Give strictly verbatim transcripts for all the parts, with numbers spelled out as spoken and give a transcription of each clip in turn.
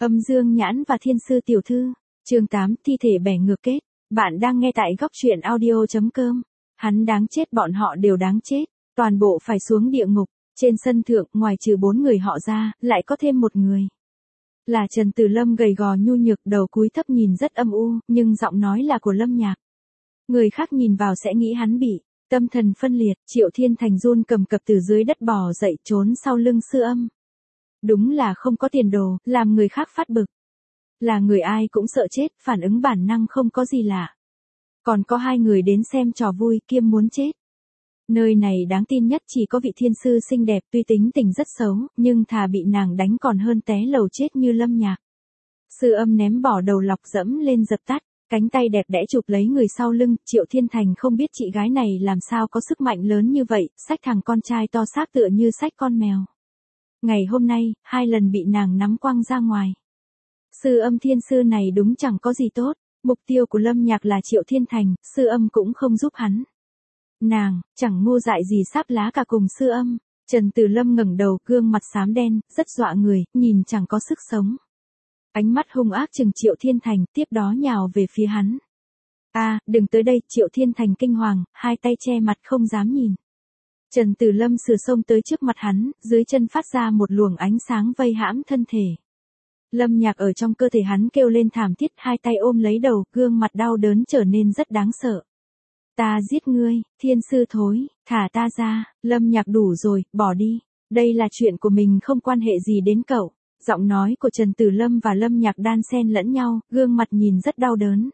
Âm Dương Nhãn và Thiên Sư Tiểu Thư, chương tám, thi thể bẻ ngược kết. Bạn đang nghe tại góc truyện audio chấm com. Hắn đáng chết, bọn họ đều đáng chết, toàn bộ phải xuống địa ngục. Trên sân thượng, ngoài trừ bốn người họ ra, lại có thêm một người. Là Trần Tử Lâm, gầy gò nhu nhược, đầu cúi thấp nhìn rất âm u, nhưng giọng nói là của Lâm Nhạc. Người khác nhìn vào sẽ nghĩ hắn bị tâm thần phân liệt. Triệu Thiên Thành run cầm cập từ dưới đất bò dậy, trốn sau lưng Sư Âm. Đúng là không có tiền đồ, làm người khác phát bực. Là người ai cũng sợ chết, phản ứng bản năng không có gì lạ. Còn có hai người đến xem trò vui, kiêm muốn chết. Nơi này đáng tin nhất chỉ có vị thiên sư xinh đẹp, tuy tính tình rất xấu, nhưng thà bị nàng đánh còn hơn té lầu chết như Lâm Nhạc. Sư Âm ném bỏ đầu lọc dẫm lên dập tắt, cánh tay đẹp đẽ chụp lấy người sau lưng. Triệu Thiên Thành không biết chị gái này làm sao có sức mạnh lớn như vậy, xách thằng con trai to xác tựa như xách con mèo. Ngày hôm nay, hai lần bị nàng nắm quăng ra ngoài. Sư Âm thiên sư này đúng chẳng có gì tốt. Mục tiêu của Lâm Nhạc là Triệu Thiên Thành, Sư Âm cũng không giúp hắn. Nàng, chẳng ngu dại gì sáp lá cả cùng Sư Âm. Trần Tử Lâm ngẩng đầu, gương mặt xám đen, rất dọa người, nhìn chẳng có sức sống. Ánh mắt hung ác chừng Triệu Thiên Thành, tiếp đó nhào về phía hắn. A, à, đừng tới đây. Triệu Thiên Thành kinh hoàng, hai tay che mặt không dám nhìn. Trần Tử Lâm sửa sông tới trước mặt hắn, dưới chân phát ra một luồng ánh sáng vây hãm thân thể. Lâm Nhạc ở trong cơ thể hắn kêu lên thảm thiết, hai tay ôm lấy đầu, gương mặt đau đớn trở nên rất đáng sợ. Ta giết ngươi, thiên sư thối, thả ta ra. Lâm Nhạc đủ rồi, bỏ đi. Đây là chuyện của mình, không quan hệ gì đến cậu. Giọng nói của Trần Tử Lâm và Lâm Nhạc đan xen lẫn nhau, gương mặt nhìn rất đau đớn.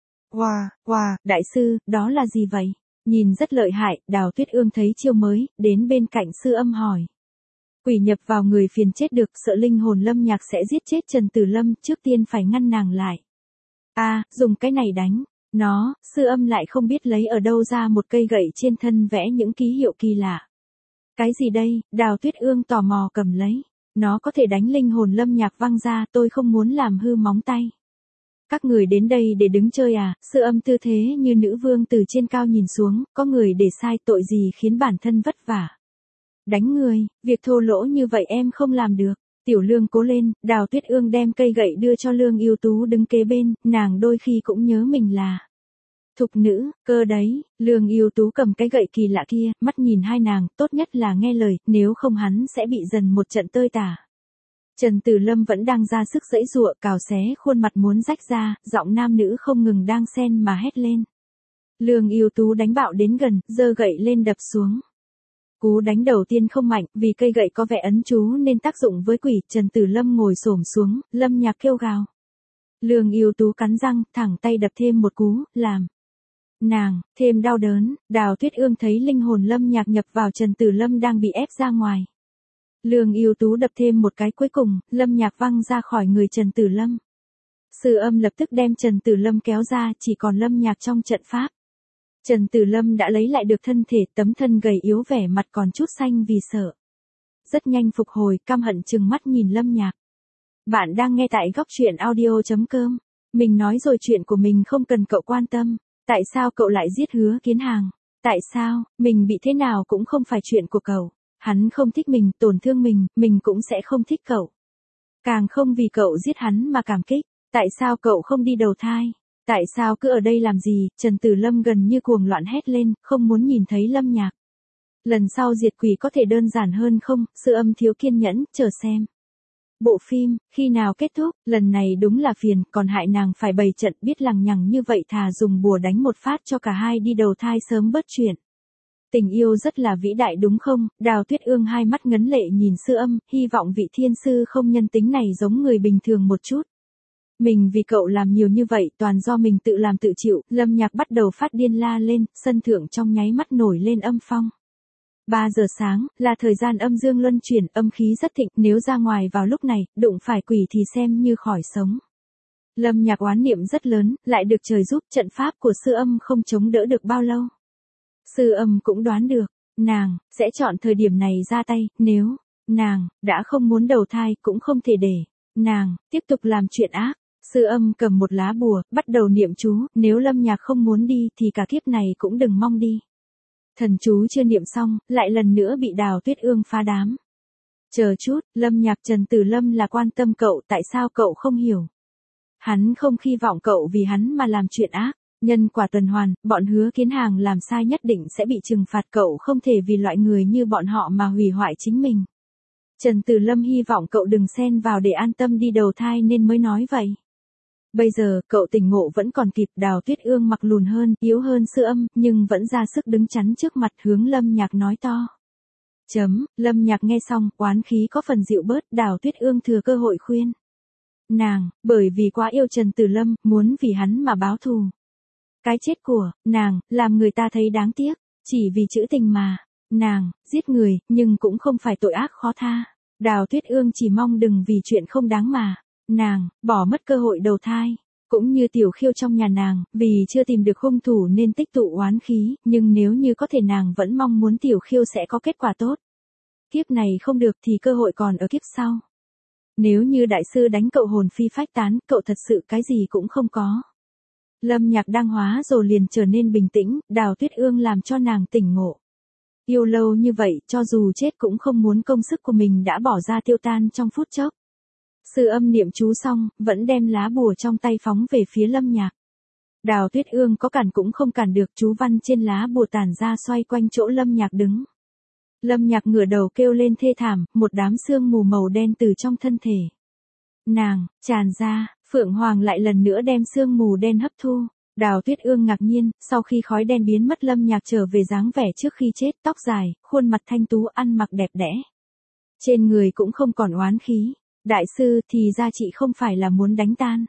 Wow, wow, đại sư, đó là gì vậy? Nhìn rất lợi hại. Đào Tuyết Ương thấy chiêu mới, đến bên cạnh Sư Âm hỏi. Quỷ nhập vào người phiền chết được, sợ linh hồn Lâm Nhạc sẽ giết chết Trần Tử Lâm, trước tiên phải ngăn nàng lại. A, à, dùng cái này đánh. Nó, Sư Âm lại không biết lấy ở đâu ra một cây gậy trên thân vẽ những ký hiệu kỳ lạ. Cái gì đây? Đào Tuyết Ương tò mò cầm lấy. Nó có thể đánh linh hồn Lâm Nhạc văng ra, tôi không muốn làm hư móng tay. Các người đến đây để đứng chơi à? Sư Âm tư thế như nữ vương từ trên cao nhìn xuống, có người để sai tội gì khiến bản thân vất vả. Đánh người, việc thô lỗ như vậy em không làm được. Tiểu Lương cố lên. Đào Tuyết Ương đem cây gậy đưa cho Lương Ưu Tú đứng kế bên, nàng đôi khi cũng nhớ mình là thục nữ, cơ đấy. Lương Ưu Tú cầm cái gậy kỳ lạ kia, mắt nhìn hai nàng, tốt nhất là nghe lời, nếu không hắn sẽ bị dần một trận tơi tả. Trần Tử Lâm vẫn đang ra sức giãy giụa, cào xé khuôn mặt muốn rách ra, giọng nam nữ không ngừng đang xen mà hét lên. Lương Ưu Tú đánh bạo đến gần, giơ gậy lên đập xuống. Cú đánh đầu tiên không mạnh, vì cây gậy có vẻ ấn chú nên tác dụng với quỷ. Trần Tử Lâm ngồi xổm xuống, Lâm Nhạc kêu gào. Lương Ưu Tú cắn răng, thẳng tay đập thêm một cú, làm nàng thêm đau đớn. Đào Tuyết Ương thấy linh hồn Lâm Nhạc nhập vào Trần Tử Lâm đang bị ép ra ngoài. Lương Ưu Tú đập thêm một cái cuối cùng, Lâm Nhạc văng ra khỏi người Trần Tử Lâm. Sư Âm lập tức đem Trần Tử Lâm kéo ra, chỉ còn Lâm Nhạc trong trận pháp. Trần Tử Lâm đã lấy lại được thân thể, tấm thân gầy yếu, vẻ mặt còn chút xanh vì sợ. Rất nhanh phục hồi, căm hận trừng mắt nhìn Lâm Nhạc. Bạn đang nghe tại góc truyện audio chấm com. Mình nói rồi, chuyện của mình không cần cậu quan tâm. Tại sao cậu lại giết Hứa Kiến Hàng? Tại sao, mình bị thế nào cũng không phải chuyện của cậu. Hắn không thích mình, tổn thương mình, mình cũng sẽ không thích cậu. Càng không vì cậu giết hắn mà cảm kích. Tại sao cậu không đi đầu thai? Tại sao cứ ở đây làm gì? Trần Tử Lâm gần như cuồng loạn hét lên, không muốn nhìn thấy Lâm Nhạc. Lần sau diệt quỷ có thể đơn giản hơn không? Sư Âm thiếu kiên nhẫn, chờ xem. Bộ phim, khi nào kết thúc? Lần này đúng là phiền, còn hại nàng phải bày trận, biết lằng nhằng như vậy thà dùng bùa đánh một phát cho cả hai đi đầu thai sớm bớt chuyện. Tình yêu rất là vĩ đại đúng không? Đào Tuyết Ương hai mắt ngấn lệ nhìn Sư Âm, hy vọng vị thiên sư không nhân tính này giống người bình thường một chút. Mình vì cậu làm nhiều như vậy, toàn do mình tự làm tự chịu. Lâm Nhạc bắt đầu phát điên la lên, sân thượng trong nháy mắt nổi lên âm phong. ba giờ sáng, là thời gian âm dương luân chuyển, âm khí rất thịnh, nếu ra ngoài vào lúc này, đụng phải quỷ thì xem như khỏi sống. Lâm Nhạc oán niệm rất lớn, lại được trời giúp, trận pháp của Sư Âm không chống đỡ được bao lâu. Sư Âm cũng đoán được, nàng sẽ chọn thời điểm này ra tay, nếu nàng đã không muốn đầu thai cũng không thể để nàng tiếp tục làm chuyện ác. Sư Âm cầm một lá bùa, bắt đầu niệm chú, nếu Lâm Nhạc không muốn đi thì cả kiếp này cũng đừng mong đi. Thần chú chưa niệm xong, lại lần nữa bị Đào Tuyết Ương phá đám. Chờ chút, Lâm Nhạc Trần Tử Lâm là quan tâm cậu, tại sao cậu không hiểu? Hắn không hy vọng cậu vì hắn mà làm chuyện ác. Nhân quả tuần hoàn, bọn Hứa Kiến Hàng làm sai nhất định sẽ bị trừng phạt, cậu không thể vì loại người như bọn họ mà hủy hoại chính mình. Trần Tử Lâm hy vọng cậu đừng xen vào để an tâm đi đầu thai nên mới nói vậy. Bây giờ, cậu tỉnh ngộ vẫn còn kịp. Đào Tuyết Ương mặc lùn hơn, yếu hơn Sư Âm, nhưng vẫn ra sức đứng chắn trước mặt, hướng Lâm Nhạc nói to. Chấm, Lâm Nhạc nghe xong, oán khí có phần dịu bớt. Đào Tuyết Ương thừa cơ hội khuyên nàng, bởi vì quá yêu Trần Tử Lâm, muốn vì hắn mà báo thù. Cái chết của nàng làm người ta thấy đáng tiếc, chỉ vì chữ tình mà. Nàng giết người, nhưng cũng không phải tội ác khó tha. Đào Tuyết Ương chỉ mong đừng vì chuyện không đáng mà nàng bỏ mất cơ hội đầu thai. Cũng như Tiểu Khiêu trong nhà nàng, vì chưa tìm được hung thủ nên tích tụ oán khí, nhưng nếu như có thể nàng vẫn mong muốn Tiểu Khiêu sẽ có kết quả tốt. Kiếp này không được thì cơ hội còn ở kiếp sau. Nếu như đại sư đánh cậu hồn phi phách tán, cậu thật sự cái gì cũng không có. Lâm Nhạc đang hóa rồi liền trở nên bình tĩnh, Đào Tuyết Ương làm cho nàng tỉnh ngộ. Yêu lâu như vậy, cho dù chết cũng không muốn công sức của mình đã bỏ ra tiêu tan trong phút chốc. Sư Âm niệm chú xong, vẫn đem lá bùa trong tay phóng về phía Lâm Nhạc. Đào Tuyết Ương có cản cũng không cản được, chú văn trên lá bùa tản ra xoay quanh chỗ Lâm Nhạc đứng. Lâm Nhạc ngửa đầu kêu lên thê thảm, một đám sương mù màu đen từ trong thân thể nàng tràn ra, Phượng Hoàng lại lần nữa đem sương mù đen hấp thu. Đào Tuyết Ương ngạc nhiên, sau khi khói đen biến mất Lâm Nhạc trở về dáng vẻ trước khi chết, tóc dài, khuôn mặt thanh tú, ăn mặc đẹp đẽ. Trên người cũng không còn oán khí. Đại sư, thì ra chị không phải là muốn đánh tan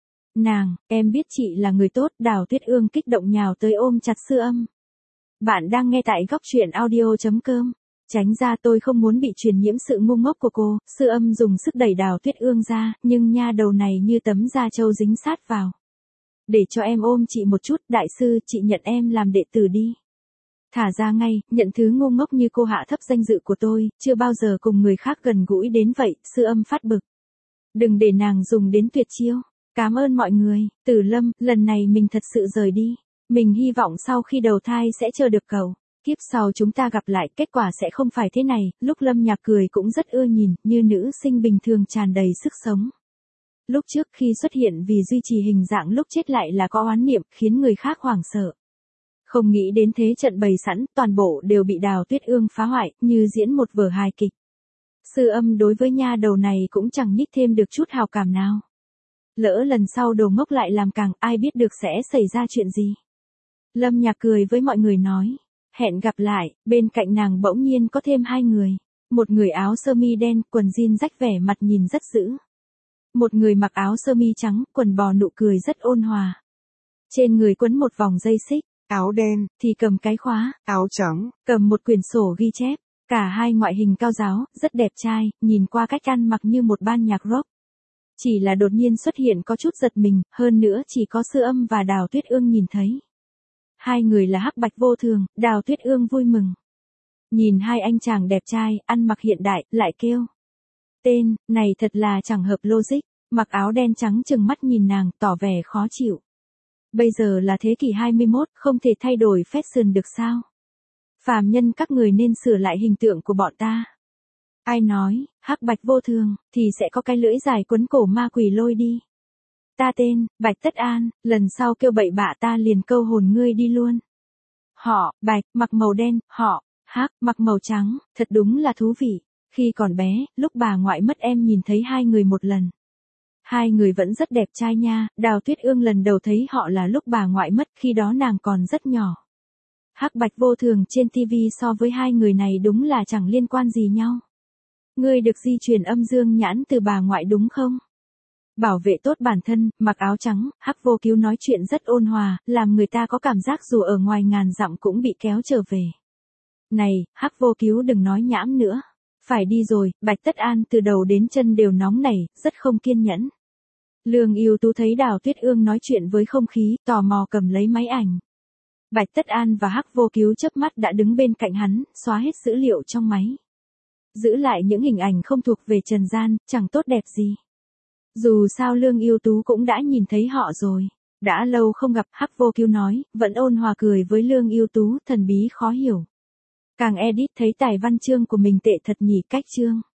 nàng, em biết chị là người tốt. Đào Tuyết Ương kích động nhào tới ôm chặt Sư Âm. Bạn đang nghe tại góc truyện audio chấm com. Tránh ra, tôi không muốn bị truyền nhiễm sự ngu ngốc của cô. Sư Âm dùng sức đẩy Đào Tuyết Ương ra, nhưng nha đầu này như tấm da trâu dính sát vào. Để cho em ôm chị một chút, đại sư, chị nhận em làm đệ tử đi. Thả ra ngay, nhận thứ ngu ngốc như cô hạ thấp danh dự của tôi, chưa bao giờ cùng người khác gần gũi đến vậy. Sư Âm phát bực. Đừng để nàng dùng đến tuyệt chiêu. Cảm ơn mọi người. Tử Lâm, lần này mình thật sự rời đi. Mình hy vọng sau khi đầu thai sẽ chờ được cậu. Kiếp sau chúng ta gặp lại, kết quả sẽ không phải thế này. Lúc Lâm Nhạc cười cũng rất ưa nhìn, như nữ sinh bình thường tràn đầy sức sống. Lúc trước khi xuất hiện vì duy trì hình dạng lúc chết lại là có oán niệm, khiến người khác hoảng sợ. Không nghĩ đến thế trận bày sẵn, toàn bộ đều bị Đào Tuyết Ương phá hoại, như diễn một vở hài kịch. Sư Âm đối với nha đầu này cũng chẳng nhích thêm được chút hào cảm nào. Lỡ lần sau đồ ngốc lại làm càng, ai biết được sẽ xảy ra chuyện gì. Lâm Nhạc cười với mọi người nói. Hẹn gặp lại. Bên cạnh nàng bỗng nhiên có thêm hai người. Một người áo sơ mi đen, quần jean rách, vẻ mặt nhìn rất dữ. Một người mặc áo sơ mi trắng, quần bò, nụ cười rất ôn hòa. Trên người quấn một vòng dây xích. Áo đen thì cầm cái khóa. Áo trắng cầm một quyển sổ ghi chép. Cả hai ngoại hình cao giáo, rất đẹp trai, nhìn qua cách ăn mặc như một ban nhạc rock. Chỉ là đột nhiên xuất hiện có chút giật mình, hơn nữa chỉ có Sư Âm và Đào Tuyết Ương nhìn thấy. Hai người là Hắc Bạch Vô Thường. Đào Tuyết Ương vui mừng. Nhìn hai anh chàng đẹp trai, ăn mặc hiện đại, lại kêu. Tên, này thật là chẳng hợp logic. Mặc áo đen trắng trừng mắt nhìn nàng, tỏ vẻ khó chịu. Bây giờ là thế kỷ hai mươi mốt, không thể thay đổi fashion được sao? Phàm nhân các người nên sửa lại hình tượng của bọn ta. Ai nói, Hắc Bạch Vô Thường, thì sẽ có cái lưỡi dài quấn cổ ma quỷ lôi đi. Ta tên, Bạch Tất An, lần sau kêu bậy bạ ta liền câu hồn ngươi đi luôn. Họ, Bạch, mặc màu đen, họ, Hắc, mặc màu trắng, thật đúng là thú vị. Khi còn bé, lúc bà ngoại mất em nhìn thấy hai người một lần. Hai người vẫn rất đẹp trai nha. Đào Tuyết Ương lần đầu thấy họ là lúc bà ngoại mất, khi đó nàng còn rất nhỏ. Hắc Bạch Vô Thường trên ti vi so với hai người này đúng là chẳng liên quan gì nhau. Ngươi được di truyền âm dương nhãn từ bà ngoại đúng không? Bảo vệ tốt bản thân, mặc áo trắng, Hắc Vô Cứu nói chuyện rất ôn hòa, làm người ta có cảm giác dù ở ngoài ngàn dặm cũng bị kéo trở về. Này, Hắc Vô Cứu đừng nói nhãm nữa. Phải đi rồi. Bạch Tất An từ đầu đến chân đều nóng nảy, rất không kiên nhẫn. Lương Yêu Tú thấy Đào Tuyết Ương nói chuyện với không khí, tò mò cầm lấy máy ảnh. Bạch Tất An và Hắc Vô Cứu chớp mắt đã đứng bên cạnh hắn, xóa hết dữ liệu trong máy. Giữ lại những hình ảnh không thuộc về trần gian, chẳng tốt đẹp gì. Dù sao Lương Yêu Tú cũng đã nhìn thấy họ rồi. Đã lâu không gặp, Hắc Vô Cứu nói, vẫn ôn hòa cười với Lương Yêu Tú, thần bí khó hiểu. Càng edit thấy tài văn chương của mình tệ thật nhỉ, cách chương.